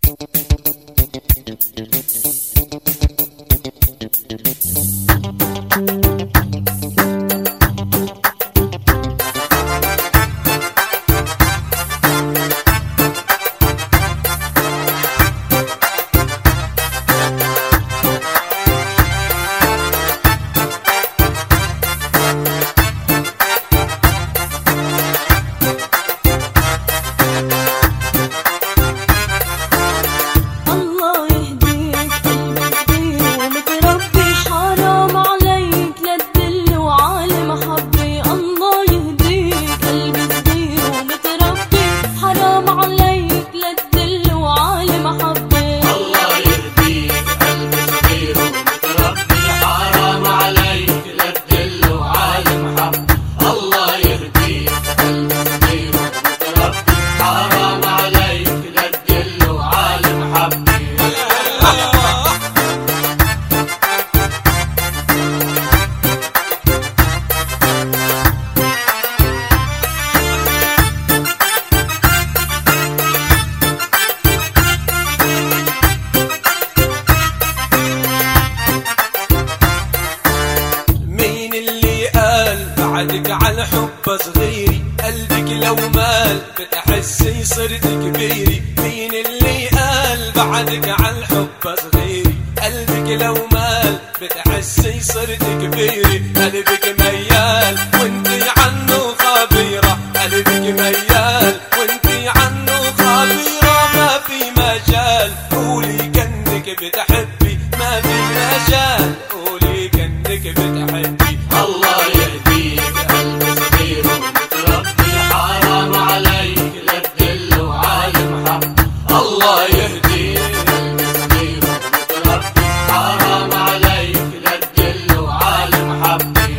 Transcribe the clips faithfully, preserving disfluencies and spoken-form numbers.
بعدك على حب صغيري، قلبك لو مال بتحسي صرت كبيري. مين اللي قال بعدك على حب صغيري؟ قلبك لو مال بتحسي صرت كبيري. قلبك ميال وانتي عنه خبيرة، قلبك ميال وانتي عنه خبيرة. ما في مجال قولي كنك بتحبي، ما في مجال قولي كنك بتحبي. الله يهديك قلب صغير ومتربي، حرام عليك لا تدل وعالم حب. الله يهديك قلب صغير ومتربي، حرام عليك لا تدل وعالم حبي.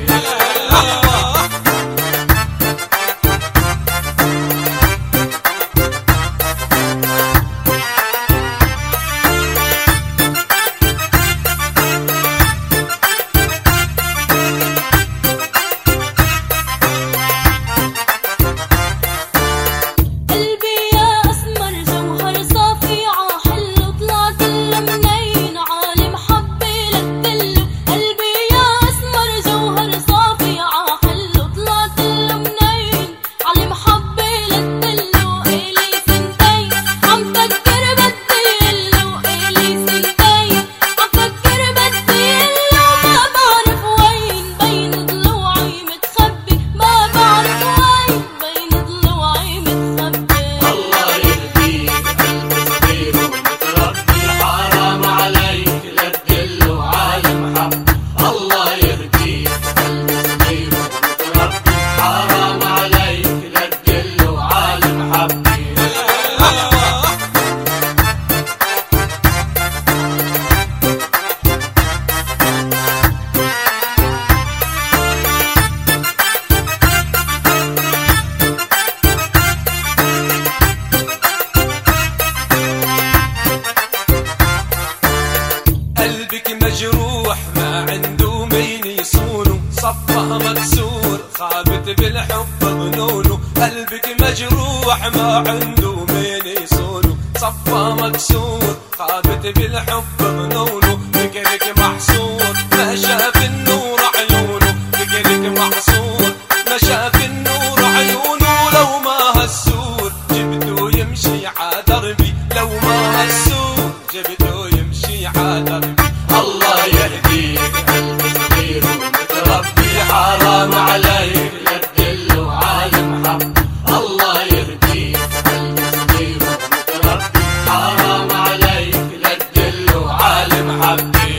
قلبك مجروح ما عنده مين يصونه، صفها مكسور خابت بالحب ظنونه. قلبك مجروح ما عنده مين يصونه، صفها مكسور خابت بالحب ظنونه. فكرك محصور ما شاف النور عيونه، فكرك محصور ما شاف النور عيونه. لو ما هالسور جبته يمشي ع دربي، لو ما هالسور جبته يمشي ع دربي. الله يهديك قلب صغير ومتربي، حرام عليك لا تدل وعالم حب. الله يهديك قلب صغير ومتربي، حرام عليك لا تدل وعالم حبي.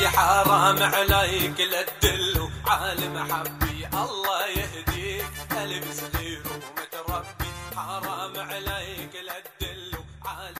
حرام عليك لا تدلو عالم حبي الله يهديك قلب صغير ومتربي حرام عليك لا تدلو عالم